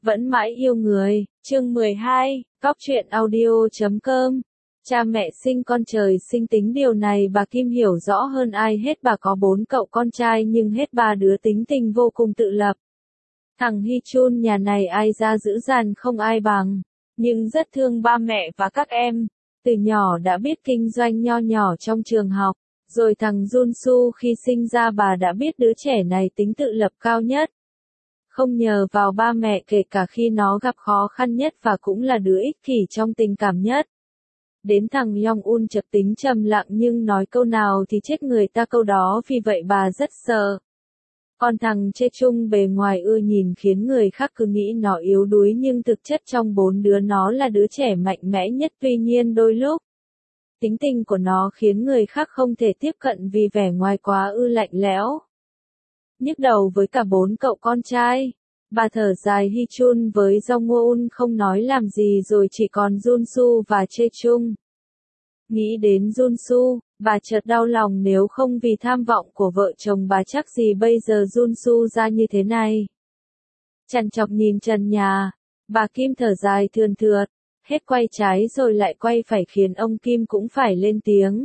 Vẫn mãi yêu người, chương 12, Góc truyện audio.com. Cha mẹ sinh con trời sinh tính điều này bà Kim hiểu rõ hơn ai hết. Bà có 4 cậu con trai nhưng hết 3 đứa tính tình vô cùng tự lập. Thằng Hy Chun nhà này ai ra dữ dằn không ai bằng, nhưng rất thương ba mẹ và các em. Từ nhỏ đã biết kinh doanh nho nhỏ trong trường học. Rồi thằng Junsu khi sinh ra bà đã biết đứa trẻ này tính tự lập cao nhất. Không nhờ vào ba mẹ kể cả khi nó gặp khó khăn nhất và cũng là đứa ích kỷ trong tình cảm nhất. Đến thằng Yong-un chợt tính trầm lặng nhưng nói câu nào thì chết người ta câu đó, vì vậy bà rất sợ. Còn thằng Chechung bề ngoài ưa nhìn khiến người khác cứ nghĩ nó yếu đuối nhưng thực chất trong 4 đứa nó là đứa trẻ mạnh mẽ nhất. Tuy nhiên đôi lúc, tính tình của nó khiến người khác không thể tiếp cận vì vẻ ngoài quá lạnh lẽo. Nhức đầu với cả 4 cậu con trai, bà thở dài. Hy Chun với Jong-un không nói làm gì rồi chỉ còn Junsu và Chechung. Nghĩ đến Junsu, bà chợt đau lòng, nếu không vì tham vọng của vợ chồng bà chắc gì bây giờ Junsu ra như thế này. Trằn trọc nhìn trần nhà, bà Kim thở dài thườn thượt, hết quay trái rồi lại quay phải khiến ông Kim cũng phải lên tiếng.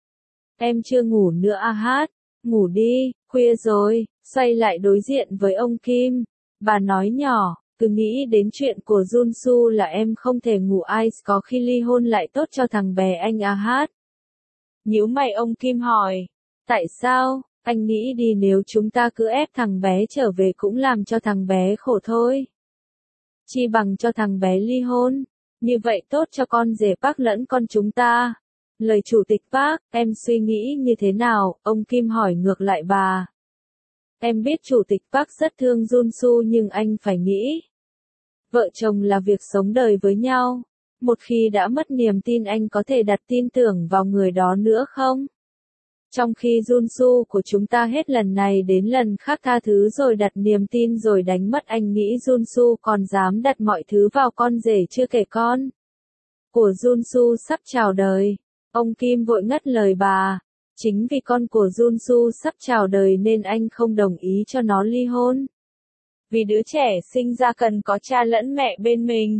Em chưa ngủ nữa à hát, ngủ đi, khuya rồi. Xoay lại đối diện với ông Kim, bà nói nhỏ, cứ nghĩ đến chuyện của Junsu là em không thể ngủ, ai có khi ly hôn lại tốt cho thằng bé anh à hát. Nhíu mày ông Kim hỏi, tại sao? Anh nghĩ đi, nếu chúng ta cứ ép thằng bé trở về cũng làm cho thằng bé khổ thôi. Chi bằng cho thằng bé ly hôn, như vậy tốt cho con rể Park lẫn con chúng ta. Lời chủ tịch Park, em suy nghĩ như thế nào? Ông Kim hỏi ngược lại bà. Em biết chủ tịch Park rất thương Junsu nhưng anh phải nghĩ. Vợ chồng là việc sống đời với nhau. Một khi đã mất niềm tin anh có thể đặt tin tưởng vào người đó nữa không? Trong khi Junsu của chúng ta hết lần này đến lần khác tha thứ rồi đặt niềm tin rồi đánh mất, anh nghĩ Junsu còn dám đặt mọi thứ vào con rể chưa kể con của Junsu sắp chào đời. Ông Kim vội ngắt lời bà. Chính vì con của Junsu sắp chào đời nên anh không đồng ý cho nó ly hôn. Vì đứa trẻ sinh ra cần có cha lẫn mẹ bên mình.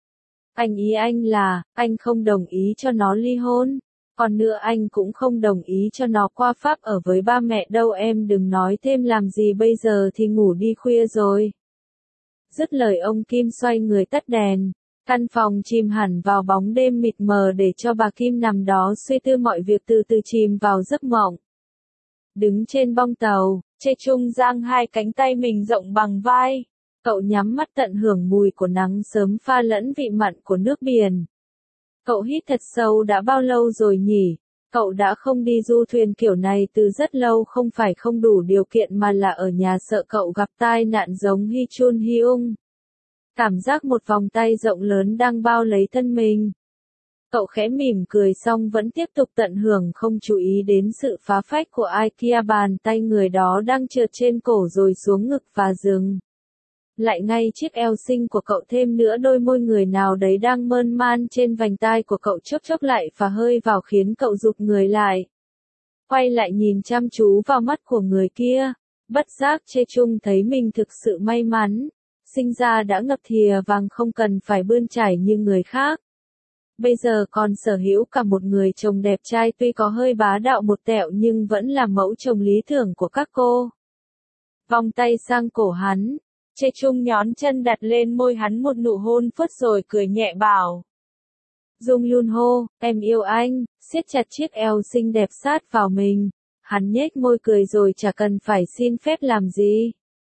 Ý anh là, anh không đồng ý cho nó ly hôn. Còn nữa, anh cũng không đồng ý cho nó qua Pháp ở với ba mẹ đâu. Em đừng nói thêm làm gì, bây giờ thì ngủ đi, khuya rồi. Dứt lời ông Kim xoay người tắt đèn. Căn phòng chìm hẳn vào bóng đêm mịt mờ để cho bà Kim nằm đó suy tư mọi việc, từ từ chìm vào giấc mộng. Đứng trên bong tàu, Chechung giang hai cánh tay mình rộng bằng vai. Cậu nhắm mắt tận hưởng mùi của nắng sớm pha lẫn vị mặn của nước biển. Cậu hít thật sâu. Đã bao lâu rồi nhỉ? Cậu đã không đi du thuyền kiểu này từ rất lâu, không phải không đủ điều kiện mà là ở nhà sợ cậu gặp tai nạn giống Hy Chun Hyung. Cảm giác một vòng tay rộng lớn đang bao lấy thân mình. Cậu khẽ mỉm cười xong vẫn tiếp tục tận hưởng, không chú ý đến sự phá phách của IKEA. Bàn tay người đó đang trượt trên cổ rồi xuống ngực và dừng lại ngay chiếc eo xinh của cậu, thêm nữa đôi môi người nào đấy đang mơn man trên vành tai của cậu chốc chốc lại phả hơi vào khiến cậu rụt người lại. Quay lại nhìn chăm chú vào mắt của người kia, bất giác Chechung thấy mình thực sự may mắn. Sinh ra đã ngập thìa vàng, không cần phải bươn chải như người khác. Bây giờ còn sở hữu cả một người chồng đẹp trai, tuy có hơi bá đạo một tẹo nhưng vẫn là mẫu chồng lý tưởng của các cô. Vòng tay sang cổ hắn, Chechung nhón chân đặt lên môi hắn một nụ hôn phớt rồi cười nhẹ bảo. Jung Yun Ho, em yêu anh, siết chặt chiếc eo xinh đẹp sát vào mình. Hắn nhếch môi cười rồi chả cần phải xin phép làm gì.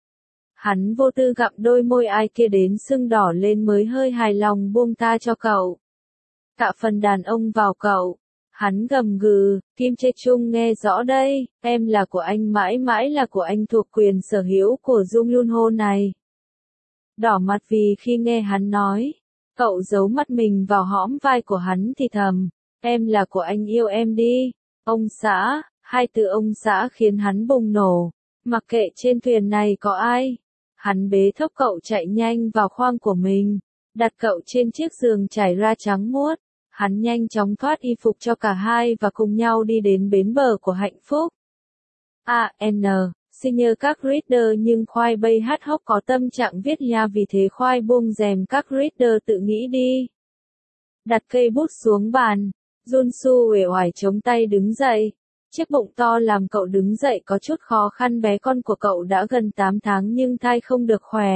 Hắn vô tư gặm đôi môi ai kia đến sưng đỏ lên mới hơi hài lòng buông tha cho cậu. Tạ phần đàn ông vào cậu. Hắn gầm gừ, Kim Chechung nghe rõ đây, em là của anh, mãi mãi là của anh, thuộc quyền sở hữu của Jung Yun Ho này. Đỏ mặt vì khi nghe hắn nói, cậu giấu mắt mình vào hõm vai của hắn thì thầm, em là của anh, yêu em đi. Ông xã, hai từ ông xã khiến hắn bùng nổ, mặc kệ trên thuyền này có ai. Hắn bế thốc cậu chạy nhanh vào khoang của mình, đặt cậu trên chiếc giường trải ra trắng muốt. Hắn nhanh chóng thoát y phục cho cả hai và cùng nhau đi đến bến bờ của hạnh phúc. Senior các reader nhưng khoai bay hát hốc có tâm trạng viết nha vì thế khoai buông rèm các reader tự nghĩ đi. Đặt cây bút xuống bàn, Junsu uể oải chống tay đứng dậy. Chiếc bụng to làm cậu đứng dậy có chút khó khăn bé con của cậu đã gần 8 tháng nhưng thai không được khỏe.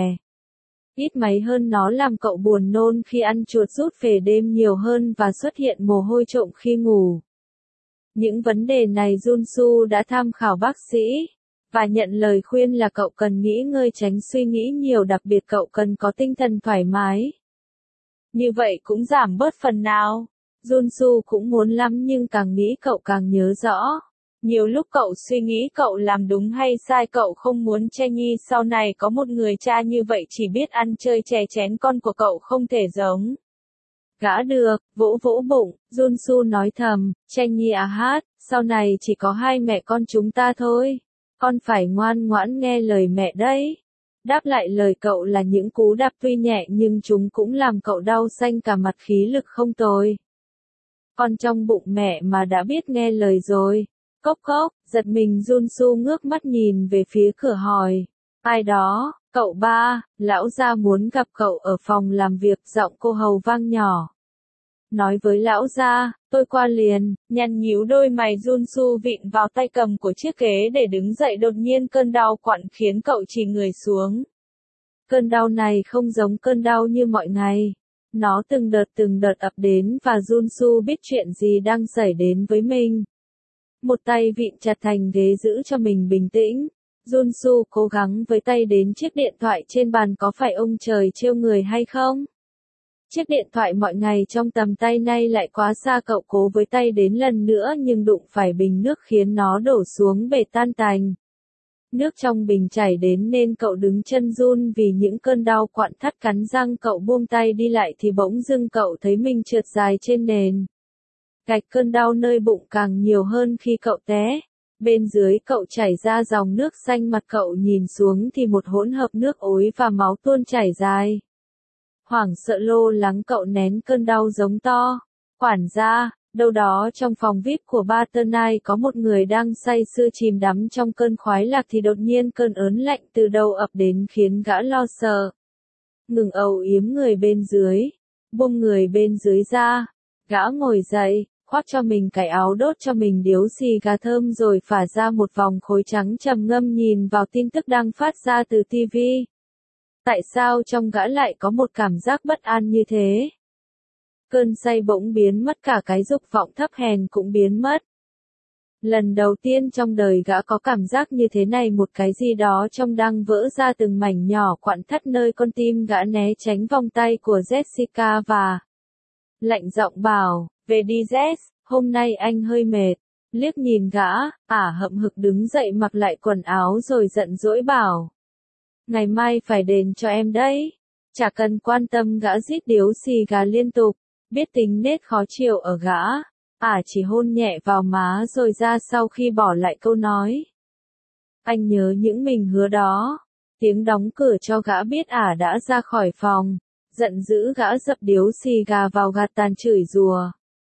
Ít máy hơn nó làm cậu buồn nôn khi ăn chuột rút về đêm nhiều hơn và xuất hiện mồ hôi trộm khi ngủ. Những vấn đề này Junsu đã tham khảo bác sĩ, và nhận lời khuyên là cậu cần nghỉ ngơi tránh suy nghĩ nhiều đặc biệt cậu cần có tinh thần thoải mái. Như vậy cũng giảm bớt phần nào. Junsu cũng muốn lắm nhưng càng nghĩ cậu càng nhớ rõ. Nhiều lúc cậu suy nghĩ cậu làm đúng hay sai cậu không muốn Chenny sau này có một người cha như vậy chỉ biết ăn chơi chè chén con của cậu không thể giống. Gã được, vỗ vỗ bụng, Junsu nói thầm, Chenny à hát, sau này chỉ có hai mẹ con chúng ta thôi. Con phải ngoan ngoãn nghe lời mẹ đấy. Đáp lại lời cậu là những cú đạp tuy nhẹ nhưng chúng cũng làm cậu đau xanh cả mặt khí lực không tồi. Con trong bụng mẹ mà đã biết nghe lời rồi. Cốc cốc, giật mình Junsu ngước mắt nhìn về phía cửa hỏi. Ai đó, cậu ba, lão gia muốn gặp cậu ở phòng làm việc giọng cô hầu vang nhỏ. Nói với lão gia, tôi qua liền, nhăn nhíu đôi mày Junsu vịn vào tay cầm của chiếc ghế để đứng dậy đột nhiên cơn đau quặn khiến cậu chì người xuống. Cơn đau này không giống cơn đau như mọi ngày. Nó từng đợt ập đến và Junsu biết chuyện gì đang xảy đến với mình. Một tay vịn chặt thành ghế giữ cho mình bình tĩnh. Junsu cố gắng với tay đến chiếc điện thoại trên bàn có phải ông trời trêu người hay không? Chiếc điện thoại mọi ngày trong tầm tay nay lại quá xa cậu cố với tay đến lần nữa nhưng đụng phải bình nước khiến nó đổ xuống bể tan tành. Nước trong bình chảy đến nên cậu đứng chân run vì những cơn đau quặn thắt cắn răng cậu buông tay đi lại thì bỗng dưng cậu thấy mình trượt dài trên nền. Gạch cơn đau nơi bụng càng nhiều hơn khi cậu té. Bên dưới cậu chảy ra dòng nước xanh mặt cậu nhìn xuống thì một hỗn hợp nước ối và máu tuôn chảy dài. Hoảng sợ lo lắng cậu nén cơn đau giống to. Quản gia, đâu đó trong phòng VIP của Baternai có một người đang say sưa chìm đắm trong cơn khoái lạc thì đột nhiên cơn ớn lạnh từ đầu ập đến khiến gã lo sợ. Ngừng âu yếm người bên dưới, buông người bên dưới ra, gã ngồi dậy, khoác cho mình cái áo đốt cho mình điếu xì gà thơm rồi phả ra một vòng khói trắng trầm ngâm nhìn vào tin tức đang phát ra từ TV. Tại sao trong gã lại có một cảm giác bất an như thế? Cơn say bỗng biến mất cả cái dục vọng thấp hèn cũng biến mất. Lần đầu tiên trong đời gã có cảm giác như thế này một cái gì đó trong đang vỡ ra từng mảnh nhỏ quặn thắt nơi con tim gã né tránh vòng tay của Jessica và lạnh giọng bảo, về đi Jess, hôm nay anh hơi mệt. Liếc nhìn gã, hậm hực đứng dậy mặc lại quần áo rồi giận dỗi bảo. Ngày mai phải đền cho em đấy. Chả cần quan tâm gã rít điếu xì gà liên tục, biết tính nết khó chịu ở gã. Chỉ hôn nhẹ vào má rồi ra sau khi bỏ lại câu nói. Anh nhớ những mình hứa đó. Tiếng đóng cửa cho gã biết đã ra khỏi phòng. Giận dữ gã dập điếu xì gà vào gạt tàn chửi rủa.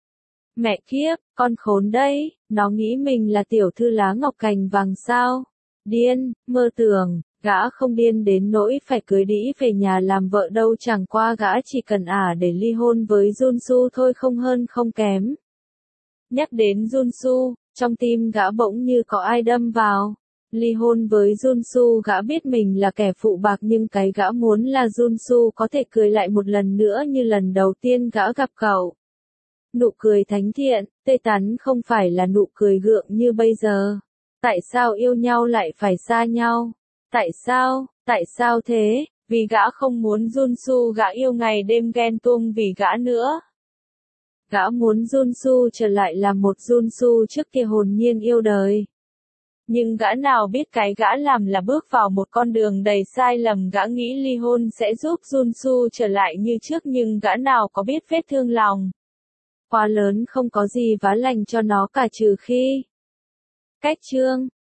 Mẹ kiếp, con khốn đây, nó nghĩ mình là tiểu thư lá ngọc cành vàng sao? Điên, mơ tưởng, gã không điên đến nỗi phải cưới đĩ về nhà làm vợ đâu chẳng qua gã chỉ cần để ly hôn với Junsu thôi không hơn không kém. Nhắc đến Junsu, trong tim gã bỗng như có ai đâm vào. Ly hôn với Junsu gã biết mình là kẻ phụ bạc nhưng cái gã muốn là Junsu có thể cười lại một lần nữa như lần đầu tiên gã gặp cậu. Nụ cười thánh thiện, tươi tắn không phải là nụ cười gượng như bây giờ. Tại sao yêu nhau lại phải xa nhau? Tại sao thế? Vì gã không muốn Junsu gã yêu ngày đêm ghen tuông vì gã nữa. Gã muốn Junsu trở lại là một Junsu trước kia hồn nhiên yêu đời. Nhưng gã nào biết cái gã làm là bước vào một con đường đầy sai lầm gã nghĩ ly hôn sẽ giúp Junsu trở lại như trước nhưng gã nào có biết vết thương lòng. Quá lớn không có gì vá lành cho nó cả trừ khi. Cách chương